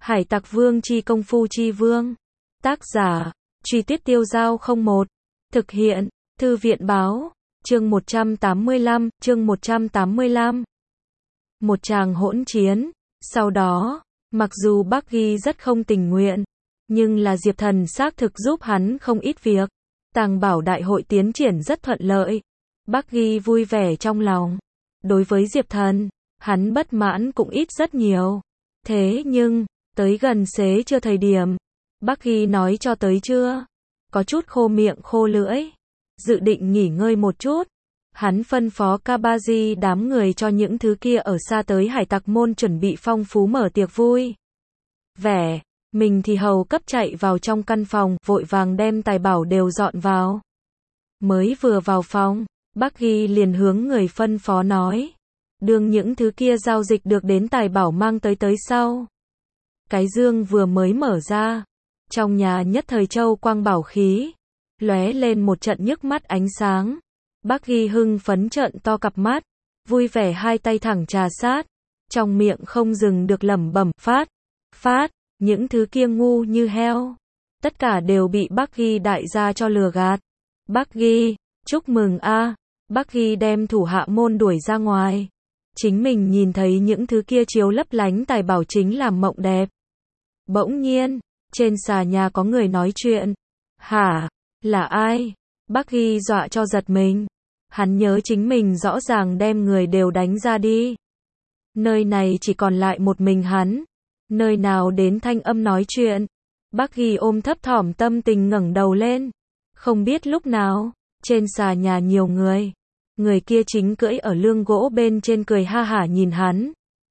Hải Tặc Vương chi công phu chi vương. Tác giả, Truy Tuyết Tiêu Dao 01. Thực hiện, Thư viện báo. Chương 185, chương 185. Một tràng hỗn chiến. Sau đó, mặc dù Bucky rất không tình nguyện, nhưng là Diệp Thần xác thực giúp hắn không ít việc. Tàng bảo đại hội tiến triển rất thuận lợi. Bucky vui vẻ trong lòng. Đối với Diệp Thần, hắn bất mãn cũng ít rất nhiều. Thế nhưng, tới gần xế trưa thời điểm, Bucky nói cho tới trưa, có chút khô miệng khô lưỡi, dự định nghỉ ngơi một chút. Hắn phân phó Kabaji đám người cho những thứ kia ở xa tới hải tặc môn chuẩn bị phong phú mở tiệc vui vẻ, mình thì hầu cấp chạy vào trong căn phòng, vội vàng đem tài bảo đều dọn vào. Mới vừa vào phòng, Bucky liền hướng người phân phó nói, đương những thứ kia giao dịch được đến tài bảo mang tới sau. Cái dương vừa mới mở ra, trong nhà nhất thời châu quang bảo khí, lóe lên một trận nhức mắt ánh sáng. Bucky hưng phấn trợn to cặp mắt, vui vẻ hai tay thẳng trà sát, trong miệng không dừng được lẩm bẩm, phát, những thứ kia ngu như heo. Tất cả đều bị Bucky đại gia cho lừa gạt. Bucky, chúc mừng a. Bucky đem thủ hạ môn đuổi ra ngoài. Chính mình nhìn thấy những thứ kia chiếu lấp lánh tài bảo chính là mộng đẹp. Bỗng nhiên, trên xà nhà có người nói chuyện. Hả? Là ai? Bucky dọa cho giật mình. Hắn nhớ chính mình rõ ràng đem người đều đánh ra đi. Nơi này chỉ còn lại một mình hắn. Nơi nào đến thanh âm nói chuyện. Bucky ôm thấp thỏm tâm tình ngẩng đầu lên. Không biết lúc nào, trên xà nhà nhiều người. Người kia chính cưỡi ở lương gỗ bên trên cười ha hả nhìn hắn.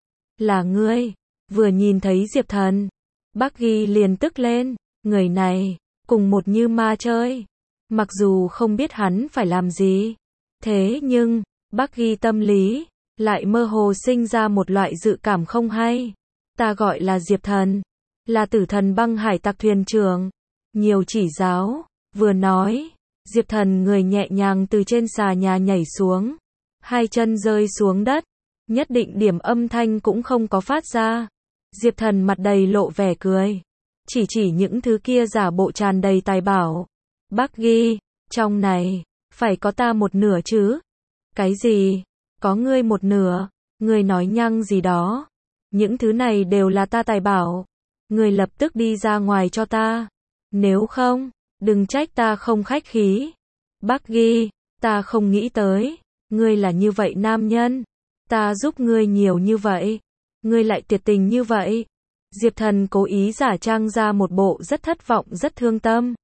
Là ngươi. Vừa nhìn thấy Diệp Thần, Bucky liền tức lên. Người này, cùng một như ma chơi. Mặc dù không biết hắn phải làm gì, thế nhưng, Bucky tâm lý lại mơ hồ sinh ra một loại dự cảm không hay. Ta gọi là Diệp Thần, là Tử Thần Băng hải tặc thuyền trưởng. Nhiều chỉ giáo, vừa nói, Diệp Thần người nhẹ nhàng từ trên xà nhà nhảy xuống, hai chân rơi xuống đất, nhất định điểm âm thanh cũng không có phát ra. Diệp Thần mặt đầy lộ vẻ cười, chỉ những thứ kia giả bộ tràn đầy tài bảo. Bucky, trong này, phải có ta một nửa chứ? Cái gì? Có ngươi một nửa? Ngươi nói nhăng gì đó? Những thứ này đều là ta tài bảo. Ngươi lập tức đi ra ngoài cho ta. Nếu không, đừng trách ta không khách khí. Bucky, ta không nghĩ tới. Ngươi là như vậy nam nhân. Ta giúp ngươi nhiều như vậy. Ngươi lại tuyệt tình như vậy. Diệp Thần cố ý giả trang ra một bộ rất thất vọng rất thương tâm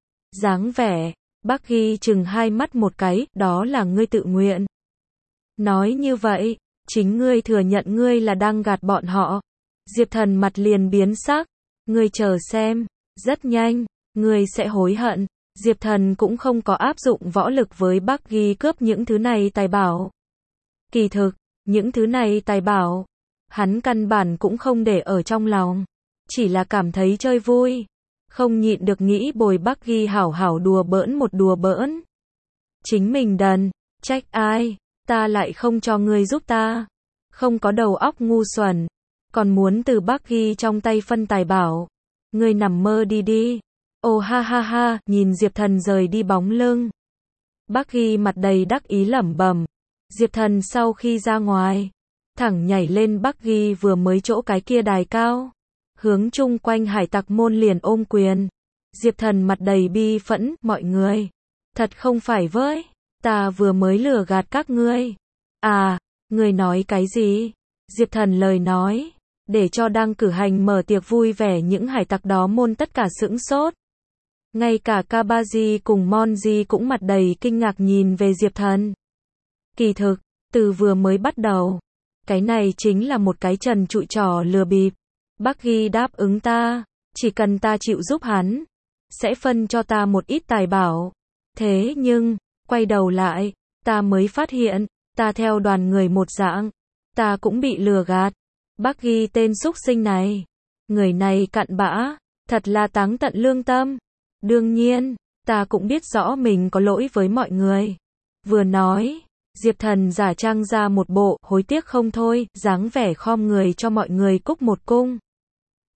dáng vẻ. Bucky chừng hai mắt một cái, đó là ngươi tự nguyện. Nói như vậy, chính ngươi thừa nhận ngươi là đang gạt bọn họ. Diệp Thần mặt liền biến sắc. Ngươi chờ xem, rất nhanh, ngươi sẽ hối hận. Diệp Thần cũng không có áp dụng võ lực với Bucky cướp những thứ này tài bảo. Kỳ thực, những thứ này tài bảo, hắn căn bản cũng không để ở trong lòng. Chỉ là cảm thấy chơi vui. Không nhịn được nghĩ bồi Bucky hảo hảo đùa bỡn một đùa bỡn. Chính mình đần, trách ai, ta lại không cho ngươi giúp ta. Không có đầu óc ngu xuẩn, còn muốn từ Bucky trong tay phân tài bảo. Ngươi nằm mơ đi. Ồ ha ha ha, nhìn Diệp Thần rời đi bóng lưng. Bucky mặt đầy đắc ý lẩm bẩm. Diệp Thần sau khi ra ngoài, thẳng nhảy lên Bucky vừa mới chỗ cái kia đài cao. Hướng chung quanh hải tặc môn liền ôm quyền. Diệp Thần mặt đầy bi phẫn, mọi người. Thật không phải với, ta vừa mới lừa gạt các ngươi. À, ngươi nói cái gì? Diệp Thần lời nói, để cho đang cử hành mở tiệc vui vẻ những hải tặc đó môn tất cả sững sốt. Ngay cả Kabaji cùng Monji cũng mặt đầy kinh ngạc nhìn về Diệp Thần. Kỳ thực, từ vừa mới bắt đầu, cái này chính là một cái trần trụi trò lừa bịp. Bucky đáp ứng ta, chỉ cần ta chịu giúp hắn, sẽ phân cho ta một ít tài bảo. Thế nhưng, quay đầu lại, ta mới phát hiện, ta theo đoàn người một dạng, ta cũng bị lừa gạt. Bucky tên súc sinh này, người này cặn bã, thật là táng tận lương tâm. Đương nhiên, ta cũng biết rõ mình có lỗi với mọi người. Vừa nói, Diệp Thần giả trang ra một bộ hối tiếc không thôi, dáng vẻ khom người cho mọi người cúc một cung.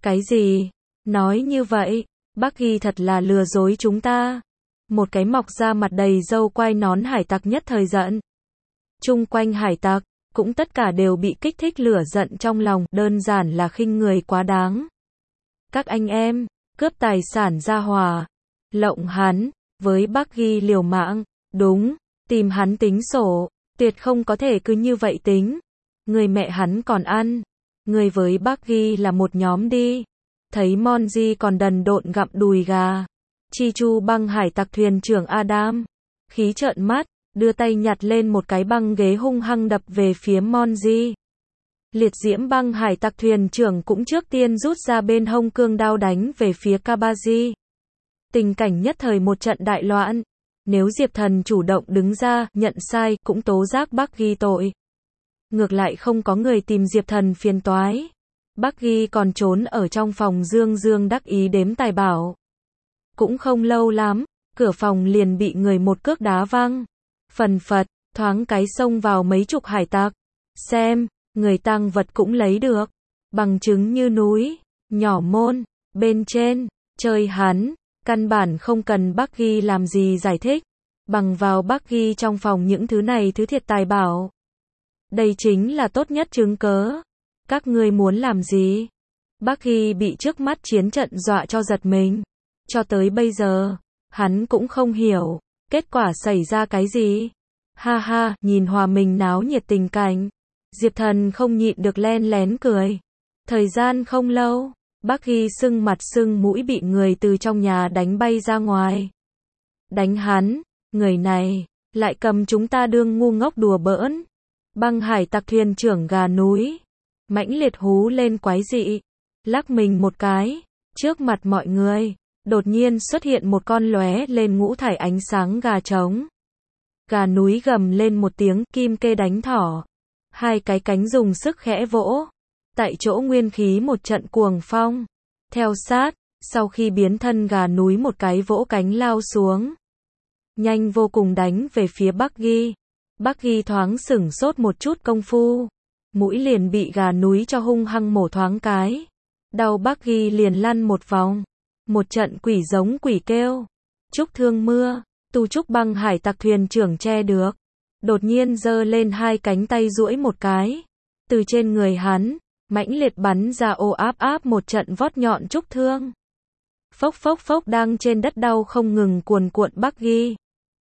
Cái gì? Nói như vậy, Bắc Ghi thật là lừa dối chúng ta. Một cái mọc ra mặt đầy râu quai nón hải tặc nhất thời giận. Chung quanh hải tặc, cũng tất cả đều bị kích thích lửa giận trong lòng, đơn giản là khinh người quá đáng. Các anh em, cướp tài sản ra hòa, lộng hắn, với Bắc Ghi liều mạng, đúng, tìm hắn tính sổ, tuyệt không có thể cứ như vậy tính. Người mẹ hắn còn ăn, người với Bắc Ghi là một nhóm đi. Thấy Monji còn đần độn gặm đùi gà. Chi Chu băng hải tặc thuyền trưởng Adam, khí trợn mắt, đưa tay nhặt lên một cái băng ghế hung hăng đập về phía Monji. Liệt diễm băng hải tặc thuyền trưởng cũng trước tiên rút ra bên hông cương đao đánh về phía Kabaji. Tình cảnh nhất thời một trận đại loạn. Nếu Diệp Thần chủ động đứng ra, nhận sai, cũng tố giác Bắc Ghi tội. Ngược lại không có người tìm Diệp Thần phiền toái. Bắc Ghi còn trốn ở trong phòng dương dương đắc ý đếm tài bảo. Cũng không lâu lắm, cửa phòng liền bị người một cước đá văng. Phần phật, thoáng cái xông vào mấy chục hải tặc. Xem, người tang vật cũng lấy được. Bằng chứng như núi, nhỏ môn, bên trên, chơi hắn. Căn bản không cần Bắc Ghi làm gì giải thích. Bằng vào Bắc Ghi trong phòng những thứ này thứ thiệt tài bảo. Đây chính là tốt nhất chứng cớ. Các ngươi muốn làm gì? Bắc Ghi bị trước mắt chiến trận dọa cho giật mình. Cho tới bây giờ, hắn cũng không hiểu, kết quả xảy ra cái gì. Ha ha, nhìn hòa mình náo nhiệt tình cảnh. Diệp Thần không nhịn được len lén cười. Thời gian không lâu, Bắc Ghi sưng mặt sưng mũi bị người từ trong nhà đánh bay ra ngoài. Đánh hắn, người này, lại cầm chúng ta đương ngu ngốc đùa bỡn. Băng hải tặc thuyền trưởng gà núi, mãnh liệt hú lên quái dị, lắc mình một cái, trước mặt mọi người, đột nhiên xuất hiện một con lóe lên ngũ thải ánh sáng gà trống. Gà núi gầm lên một tiếng, kim kê đánh thỏ, hai cái cánh dùng sức khẽ vỗ, tại chỗ nguyên khí một trận cuồng phong. Theo sát, sau khi biến thân gà núi một cái vỗ cánh lao xuống, nhanh vô cùng đánh về phía Bắc Ghi. Bắc Ghi thoáng sửng sốt một chút công phu, mũi liền bị gà núi cho hung hăng mổ thoáng cái. Đau Bắc Ghi liền lăn một vòng, một trận quỷ giống quỷ kêu. Trúc thương mưa, tu trúc băng hải tặc thuyền trưởng che được, đột nhiên giơ lên hai cánh tay duỗi một cái, từ trên người hắn mãnh liệt bắn ra ô áp áp một trận vót nhọn trúc thương. Phốc phốc phốc, đang trên đất đau không ngừng cuồn cuộn. Bắc Ghi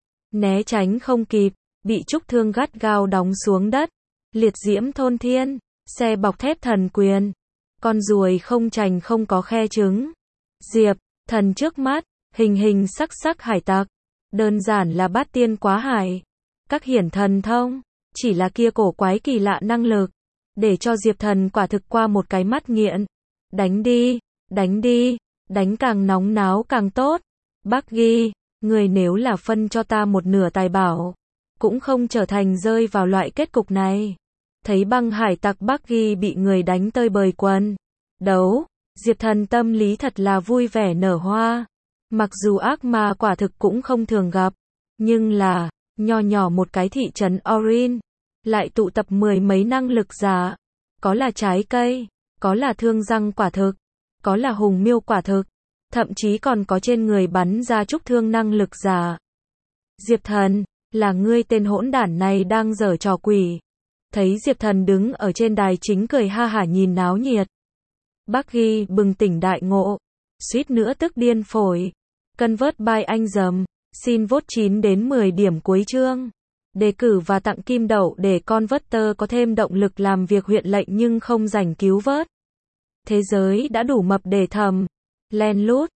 né tránh không kịp, bị trúc thương gắt gao đóng xuống đất. Liệt diễm thôn thiên, xe bọc thép thần quyền, con ruồi không chành không có khe trứng. Diệp Thần trước mắt, hình hình sắc sắc hải tặc, đơn giản là bát tiên quá hải. Các hiển thần thông, chỉ là kia cổ quái kỳ lạ năng lực, để cho Diệp Thần quả thực qua một cái mắt nghiện. Đánh đi, đánh đi, đánh càng nóng náo càng tốt. Bắc Ghi, người nếu là phân cho ta một nửa tài bảo, cũng không trở thành rơi vào loại kết cục này. Thấy băng hải tặc Bắc Ghi bị người đánh tơi bời quần đấu, Diệp Thần tâm lý thật là vui vẻ nở hoa. Mặc dù ác ma quả thực cũng không thường gặp, nhưng là, nho nhỏ một cái thị trấn Orin, lại tụ tập mười mấy năng lực giả. Có là trái cây, có là thương răng quả thực, có là hùng miêu quả thực, thậm chí còn có trên người bắn ra trúc thương năng lực giả. Diệp Thần, là ngươi tên hỗn đản này đang giở trò quỷ. Thấy Diệp Thần đứng ở trên đài chính cười ha hả nhìn náo nhiệt. Bắc Ghi bừng tỉnh đại ngộ, suýt nữa tức điên phổi. Convert by anh dầm, xin vote 9 đến 10 điểm cuối chương. Đề cử và tặng kim đậu để Converter có thêm động lực làm việc huyện lệnh nhưng không rảnh cứu vớt. Thế giới đã đủ mập để thầm, len lút,